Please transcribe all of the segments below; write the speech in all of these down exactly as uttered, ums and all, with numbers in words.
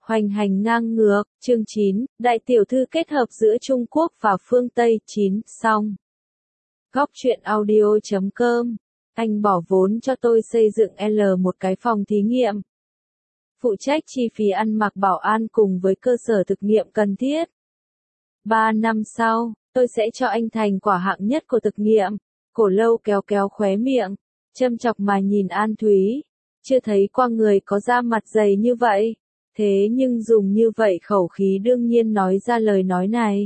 Hoành hành ngang ngược, chương chín, đại tiểu thư kết hợp giữa Trung Quốc và phương Tây, chín, xong. Góc truyện audio chấm com, anh bỏ vốn cho tôi xây dựng L một cái phòng thí nghiệm. Phụ trách chi phí ăn mặc bảo an cùng với cơ sở thực nghiệm cần thiết. Ba năm sau, tôi sẽ cho anh thành quả hạng nhất của thực nghiệm. Cổ Lâu kéo kéo khóe miệng, châm chọc mà nhìn An Thúy. Chưa thấy qua người có da mặt dày như vậy. Thế nhưng dùng như vậy khẩu khí đương nhiên nói ra lời nói này.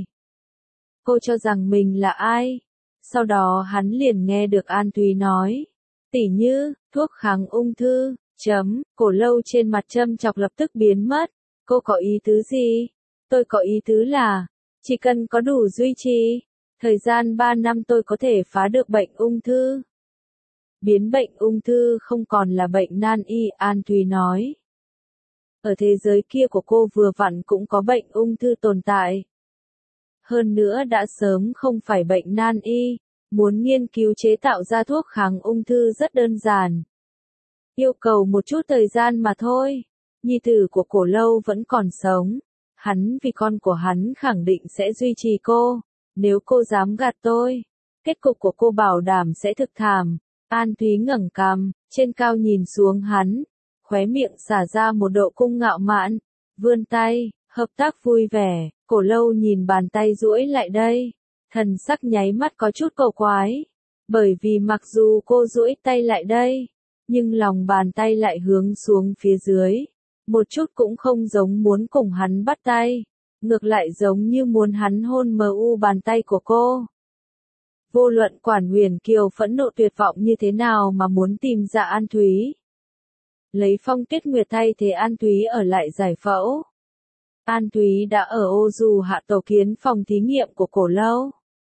Cô cho rằng mình là ai? Sau đó hắn liền nghe được An Thúy nói. Tỉ như, thuốc kháng ung thư, chấm, Cổ Lâu trên mặt châm chọc lập tức biến mất. Cô có ý tứ gì? Tôi có ý tứ là, chỉ cần có đủ duy trì, thời gian ba năm tôi có thể phá được bệnh ung thư. Biến bệnh ung thư không còn là bệnh nan y, An Thúy nói. Ở thế giới kia của cô vừa vặn cũng có bệnh ung thư tồn tại. Hơn nữa đã sớm không phải bệnh nan y, muốn nghiên cứu chế tạo ra thuốc kháng ung thư rất đơn giản. Yêu cầu một chút thời gian mà thôi. Nhi tử của Cổ Lâu vẫn còn sống. Hắn vì con của hắn khẳng định sẽ duy trì cô. Nếu cô dám gạt tôi, kết cục của cô bảo đảm sẽ thực thảm. An Thúy ngẩng cằm, trên cao nhìn xuống hắn. Khóe miệng xả ra một độ cung ngạo mạn, vươn tay, hợp tác vui vẻ. Cổ Lâu nhìn bàn tay duỗi lại đây, thần sắc nháy mắt có chút cầu quái, bởi vì mặc dù cô duỗi tay lại đây, nhưng lòng bàn tay lại hướng xuống phía dưới, một chút cũng không giống muốn cùng hắn bắt tay, ngược lại giống như muốn hắn hôn mờ u bàn tay của cô. Vô luận Quản Huyền Kiều phẫn nộ tuyệt vọng như thế nào mà muốn tìm ra An Thúy. Lấy Phong Tuyết Nguyệt thay thế An Thúy ở lại giải phẫu. An Thúy đã ở Ô Du Hạ tổ kiến phòng thí nghiệm của Cổ Lâu.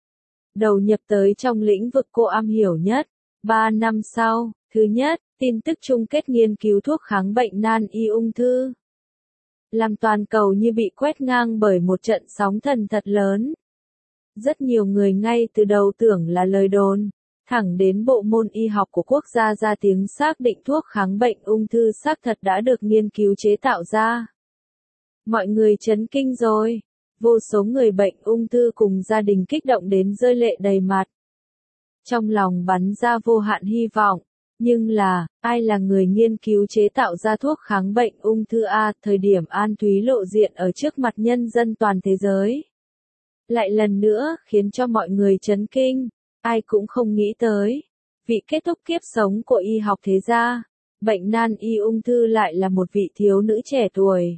Đầu nhập tới trong lĩnh vực cô am hiểu nhất. Ba năm sau, thứ nhất, tin tức chung kết nghiên cứu thuốc kháng bệnh nan y ung thư. Làm toàn cầu như bị quét ngang bởi một trận sóng thần thật lớn. Rất nhiều người ngay từ đầu tưởng là lời đồn. Thẳng đến bộ môn y học của quốc gia ra tiếng xác định thuốc kháng bệnh ung thư xác thật đã được nghiên cứu chế tạo ra. Mọi người chấn kinh rồi. Vô số người bệnh ung thư cùng gia đình kích động đến rơi lệ đầy mặt. Trong lòng bắn ra vô hạn hy vọng. Nhưng là, ai là người nghiên cứu chế tạo ra thuốc kháng bệnh ung thư A? Thời điểm An Thúy lộ diện ở trước mặt nhân dân toàn thế giới. Lại lần nữa, khiến cho mọi người chấn kinh. Ai cũng không nghĩ tới. Vị kết thúc kiếp sống của y học thế gia. Bệnh nan y ung thư lại là một vị thiếu nữ trẻ tuổi.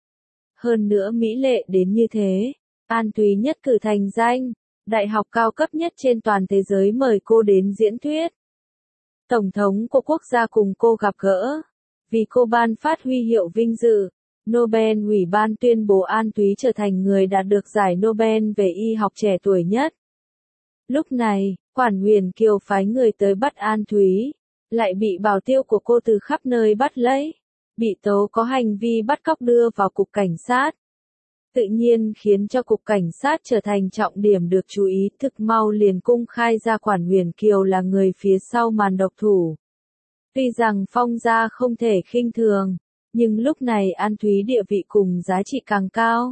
Hơn nữa mỹ lệ đến như thế. An Thúy nhất cử thành danh. Đại học cao cấp nhất trên toàn thế giới mời cô đến diễn thuyết. Tổng thống của quốc gia cùng cô gặp gỡ. Vì cô ban phát huy hiệu vinh dự. Nobel ủy ban tuyên bố An Thúy trở thành người đạt được giải Nobel về y học trẻ tuổi nhất. Lúc này, Quản Huyền Kiều phái người tới bắt An Thúy. Lại bị bảo tiêu của cô từ khắp nơi bắt lấy. Bị tố có hành vi bắt cóc đưa vào cục cảnh sát. Tự nhiên khiến cho cục cảnh sát trở thành trọng điểm được chú ý, thực mau liền cung khai ra Quản Huyền Kiều là người phía sau màn độc thủ. Tuy rằng Phong gia không thể khinh thường, nhưng lúc này An Thúy địa vị cùng giá trị càng cao.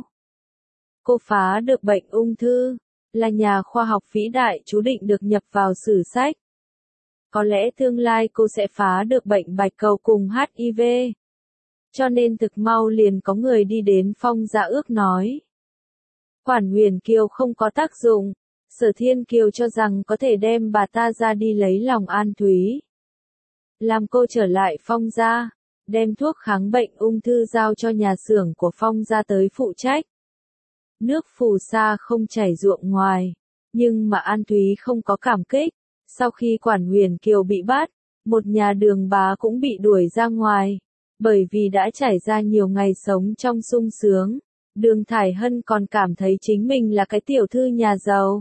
Cô phá được bệnh ung thư, là nhà khoa học vĩ đại chú định được nhập vào sử sách. Có lẽ tương lai cô sẽ phá được bệnh bạch cầu cùng H I V. Cho nên thực mau liền có người đi đến Phong gia ước nói. Quản Huyền Kiều không có tác dụng, Sở Thiên Kiều cho rằng có thể đem bà ta ra đi lấy lòng An Thúy. Làm cô trở lại Phong gia, đem thuốc kháng bệnh ung thư giao cho nhà xưởng của Phong gia tới phụ trách. Nước phù sa không chảy ruộng ngoài, nhưng mà An Thúy không có cảm kích. Sau khi Quản Huyền Kiều bị bắt, một nhà đường bá cũng bị đuổi ra ngoài. Bởi vì đã trải ra nhiều ngày sống trong sung sướng, Đường Thải Hân còn cảm thấy chính mình là cái tiểu thư nhà giàu.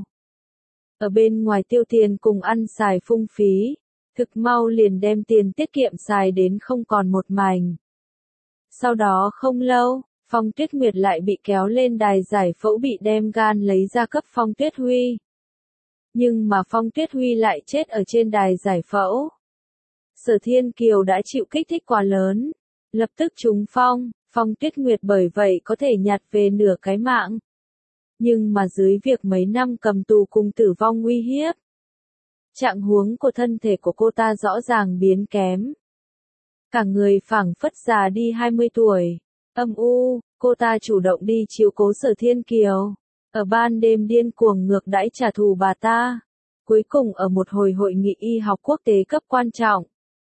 Ở bên ngoài tiêu tiền cùng ăn xài phung phí, thực mau liền đem tiền tiết kiệm xài đến không còn một mảnh. Sau đó không lâu, Phong Tuyết Nguyệt lại bị kéo lên đài giải phẫu bị đem gan lấy ra cấp Phong Tuyết Huy. Nhưng mà Phong Tuyết Huy lại chết ở trên đài giải phẫu. Sở Thiên Kiều đã chịu kích thích quá lớn. Lập tức trúng phong, Phong Tuyết Nguyệt bởi vậy có thể nhặt về nửa cái mạng. Nhưng mà dưới việc mấy năm cầm tù cùng tử vong nguy hiếp, trạng huống của thân thể của cô ta rõ ràng biến kém. Cả người phảng phất già đi hai mươi tuổi. Âm u, cô ta chủ động đi chiếu cố Sở Thiên Kiều. Ở ban đêm điên cuồng ngược đãi trả thù bà ta. Cuối cùng ở một hồi hội nghị y học quốc tế cấp quan trọng,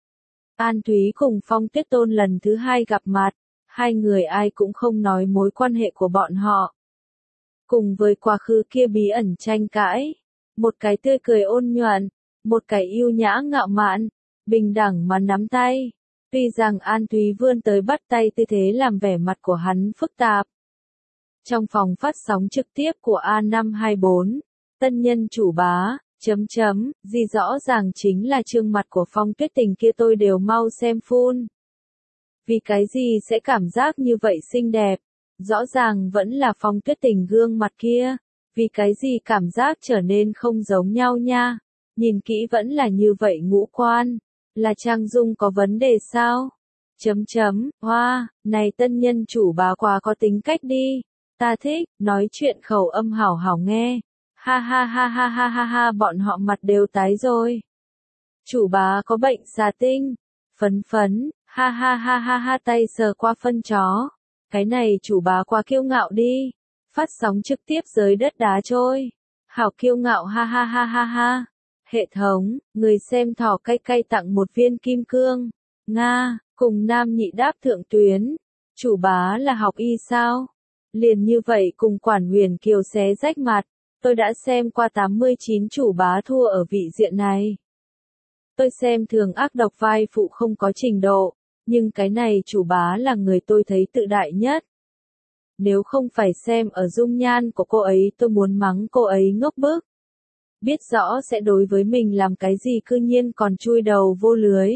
An Thúy cùng Phong Tuyết Tôn lần thứ hai gặp mặt. Hai người ai cũng không nói mối quan hệ của bọn họ. Cùng với quá khứ kia bí ẩn tranh cãi. Một cái tươi cười ôn nhuận, một cái yêu nhã ngạo mạn, bình đẳng mà nắm tay. Tuy rằng An Thúy vươn tới bắt tay tư thế làm vẻ mặt của hắn phức tạp. Trong phòng phát sóng trực tiếp của A năm hai bốn, tân nhân chủ bá, chấm chấm, gì rõ ràng chính là trương mặt của Phong Tuyết Tình kia tôi đều mau xem phun. Vì cái gì sẽ cảm giác như vậy xinh đẹp? Rõ ràng vẫn là Phong Tuyết Tình gương mặt kia. Vì cái gì cảm giác trở nên không giống nhau nha? Nhìn kỹ vẫn là như vậy ngũ quan. Là trang dung có vấn đề sao? Chấm chấm, hoa, này tân nhân chủ bá quá có tính cách đi. Ta thích, nói chuyện khẩu âm hảo hảo nghe. Ha ha ha ha ha ha ha bọn họ mặt đều tái rồi. Chủ bá có bệnh xà tinh. Phấn phấn, ha ha ha ha ha tay sờ qua phân chó. Cái này chủ bá quá kiêu ngạo đi. Phát sóng trực tiếp dưới đất đá trôi. Hảo kiêu ngạo ha ha ha ha ha. Hệ thống, người xem thỏ cay cay tặng một viên kim cương. Nga, cùng nam nhị đáp thượng tuyến. Chủ bá là học y sao? Liền như vậy cùng quản huyền kiều xé rách mặt. Tôi đã xem qua tám mươi chín chủ bá thua ở vị diện này. Tôi xem thường ác độc vai phụ không có trình độ. Nhưng cái này chủ bá là người tôi thấy tự đại nhất. Nếu không phải xem ở dung nhan của cô ấy tôi muốn mắng cô ấy ngốc bức. Biết rõ sẽ đối với mình làm cái gì cư nhiên còn chui đầu vô lưới.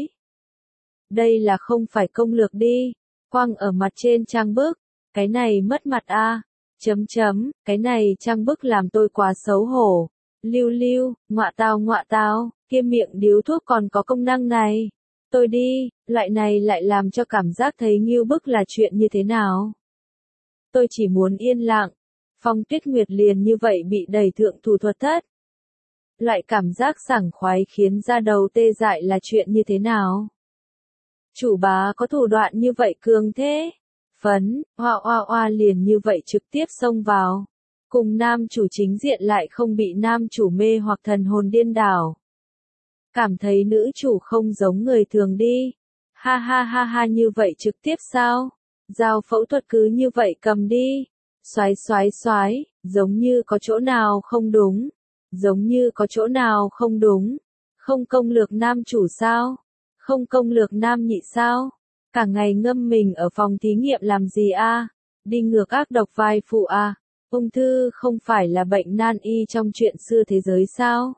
Đây là không phải công lược đi. Quăng ở mặt trên trang bức. Cái này mất mặt a. À. Chấm chấm, cái này trang bức làm tôi quá xấu hổ. Lưu lưu, ngọa tao ngọa tao, kia miệng điếu thuốc còn có công năng này. Tôi đi, loại này lại làm cho cảm giác thấy ngưu bức là chuyện như thế nào? Tôi chỉ muốn yên lặng. Phong Tuyết Nguyệt liền như vậy bị đẩy thượng thủ thuật thất. Loại cảm giác sảng khoái khiến da đầu tê dại là chuyện như thế nào? Chủ bá có thủ đoạn như vậy cường thế? Phấn, hoa hoa hoa liền như vậy trực tiếp xông vào. Cùng nam chủ chính diện lại không bị nam chủ mê hoặc thần hồn điên đảo. Cảm thấy nữ chủ không giống người thường đi. Ha ha ha ha như vậy trực tiếp sao? Dao phẫu thuật cứ như vậy cầm đi. Xoái xoái xoái, giống như có chỗ nào không đúng. Giống như có chỗ nào không đúng. Không công lược nam chủ sao? Không công lược nam nhị sao? Cả ngày ngâm mình ở phòng thí nghiệm làm gì a? À? Đi ngược ác độc vai phụ a? À? Ung thư không phải là bệnh nan y trong chuyện xưa thế giới sao?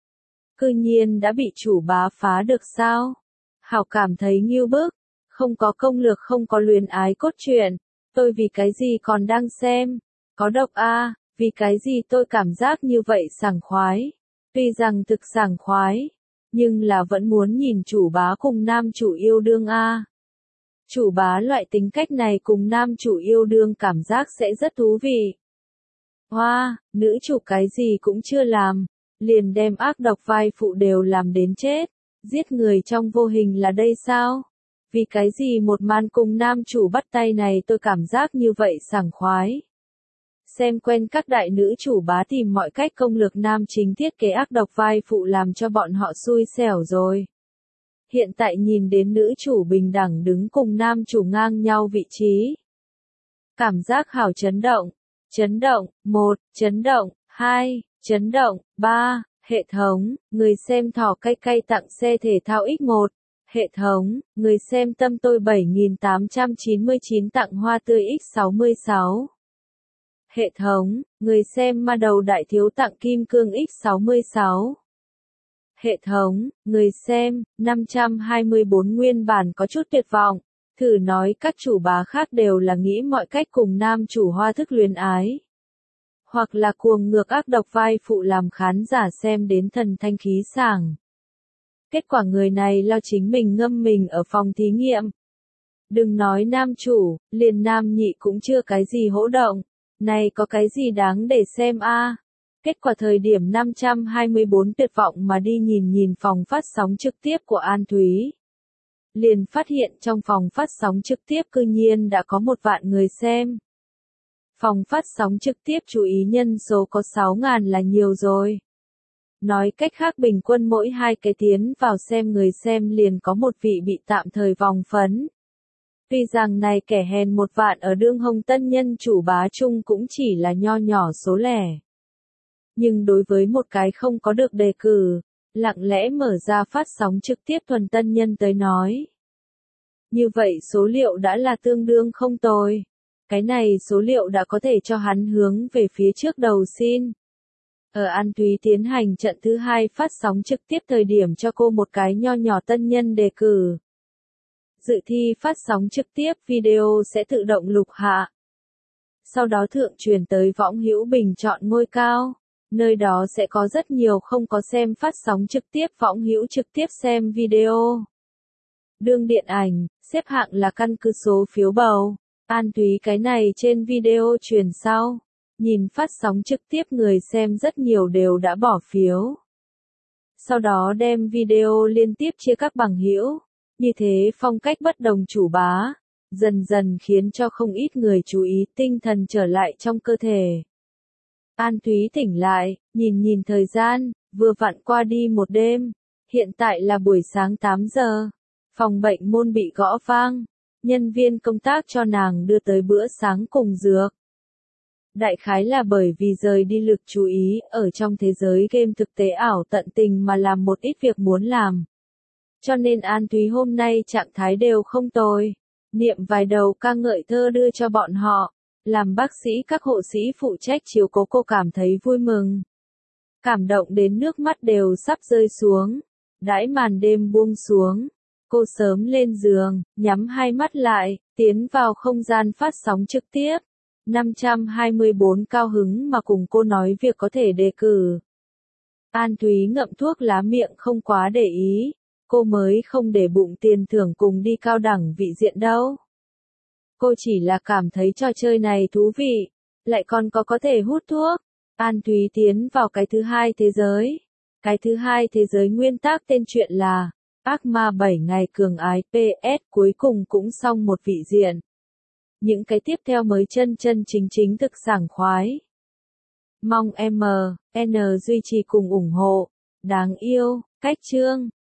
Cư nhiên đã bị chủ bá phá được sao? Hảo cảm thấy ngưu bức, không có công lược không có luyến ái cốt truyện, tôi vì cái gì còn đang xem? Có độc a, à? Vì cái gì tôi cảm giác như vậy sảng khoái? Tuy rằng thực sảng khoái, nhưng là vẫn muốn nhìn chủ bá cùng nam chủ yêu đương a. À? Chủ bá loại tính cách này cùng nam chủ yêu đương cảm giác sẽ rất thú vị. Hoa, nữ chủ cái gì cũng chưa làm, liền đem ác độc vai phụ đều làm đến chết, giết người trong vô hình là đây sao? Vì cái gì một màn cùng nam chủ bắt tay này tôi cảm giác như vậy sảng khoái. Xem quen các đại nữ chủ bá tìm mọi cách công lược nam chính thiết kế ác độc vai phụ làm cho bọn họ xui xẻo rồi. Hiện tại nhìn đến nữ chủ bình đẳng đứng cùng nam chủ ngang nhau vị trí. Cảm giác hảo chấn động. Chấn động, một, chấn động, hai, chấn động, ba, hệ thống, người xem thỏ cay cay tặng xe thể thao ích một. Hệ thống, người xem tâm tôi bảy nghìn tám trăm chín mươi chín tặng hoa tươi ích sáu mươi sáu. Hệ thống, người xem ma đầu đại thiếu tặng kim cương ích sáu mươi sáu. Hệ thống, người xem, năm trăm hai mươi bốn nguyên bản có chút tuyệt vọng. Thử nói các chủ bá khác đều là nghĩ mọi cách cùng nam chủ hoa thức luyến ái. Hoặc là cuồng ngược ác độc vai phụ làm khán giả xem đến thần thanh khí sảng. Kết quả người này lo chính mình ngâm mình ở phòng thí nghiệm. Đừng nói nam chủ, liền nam nhị cũng chưa cái gì hỗ động. Này có cái gì đáng để xem a? Kết quả thời điểm năm trăm hai mươi bốn tuyệt vọng mà đi nhìn nhìn phòng phát sóng trực tiếp của An Thúy. Liền phát hiện trong phòng phát sóng trực tiếp cư nhiên đã có một vạn người xem. Phòng phát sóng trực tiếp chú ý nhân số có sáu ngàn là nhiều rồi. Nói cách khác bình quân mỗi hai cái tiến vào xem người xem liền có một vị bị tạm thời vòng phấn. Tuy rằng này kẻ hèn một vạn ở đương hồng tân nhân chủ bá chung cũng chỉ là nho nhỏ số lẻ. Nhưng đối với một cái không có được đề cử, lặng lẽ mở ra phát sóng trực tiếp thuần tân nhân tới nói. Như vậy số liệu đã là tương đương không tồi. Cái này số liệu đã có thể cho hắn hướng về phía trước đầu xin. Ở An Thúy tiến hành trận thứ hai phát sóng trực tiếp thời điểm cho cô một cái nho nhỏ tân nhân đề cử. Dự thi phát sóng trực tiếp video sẽ tự động lục hạ. Sau đó thượng truyền tới võng hữu bình chọn ngôi cao. Nơi đó sẽ có rất nhiều không có xem phát sóng trực tiếp võng hữu trực tiếp xem video. Đương điện ảnh, xếp hạng là căn cứ số phiếu bầu. An Thúy cái này trên video truyền sau. Nhìn phát sóng trực tiếp người xem rất nhiều đều đã bỏ phiếu. Sau đó đem video liên tiếp chia các bằng hữu. Như thế phong cách bất đồng chủ bá. Dần dần khiến cho không ít người chú ý tinh thần trở lại trong cơ thể. An Thúy tỉnh lại, nhìn nhìn thời gian, vừa vặn qua đi một đêm. Hiện tại là buổi sáng tám giờ. Phòng bệnh môn bị gõ vang. Nhân viên công tác cho nàng đưa tới bữa sáng cùng dược. Đại khái là bởi vì rời đi lực chú ý ở trong thế giới game thực tế ảo tận tình mà làm một ít việc muốn làm. Cho nên An Thúy hôm nay trạng thái đều không tồi. Niệm vài đầu ca ngợi thơ đưa cho bọn họ. Làm bác sĩ các hộ sĩ phụ trách chiếu cố cô cảm thấy vui mừng. Cảm động đến nước mắt đều sắp rơi xuống. Đãi màn đêm buông xuống. Cô sớm lên giường, nhắm hai mắt lại, tiến vào không gian phát sóng trực tiếp. năm trăm hai mươi bốn cao hứng mà cùng cô nói việc có thể đề cử. An Thúy ngậm thuốc lá miệng không quá để ý. Cô mới không để bụng tiền thưởng cùng đi cao đẳng vị diện đâu. Cô chỉ là cảm thấy trò chơi này thú vị, lại còn có có thể hút thuốc. An Thúy tiến vào cái thứ hai thế giới. Cái thứ hai thế giới nguyên tác tên truyện là Ác ma bảy ngày cường ái pê ét cuối cùng cũng xong một vị diện. Những cái tiếp theo mới chân chân chính chính thực sảng khoái. Mong M, N duy trì cùng ủng hộ. Đáng yêu, cách chương.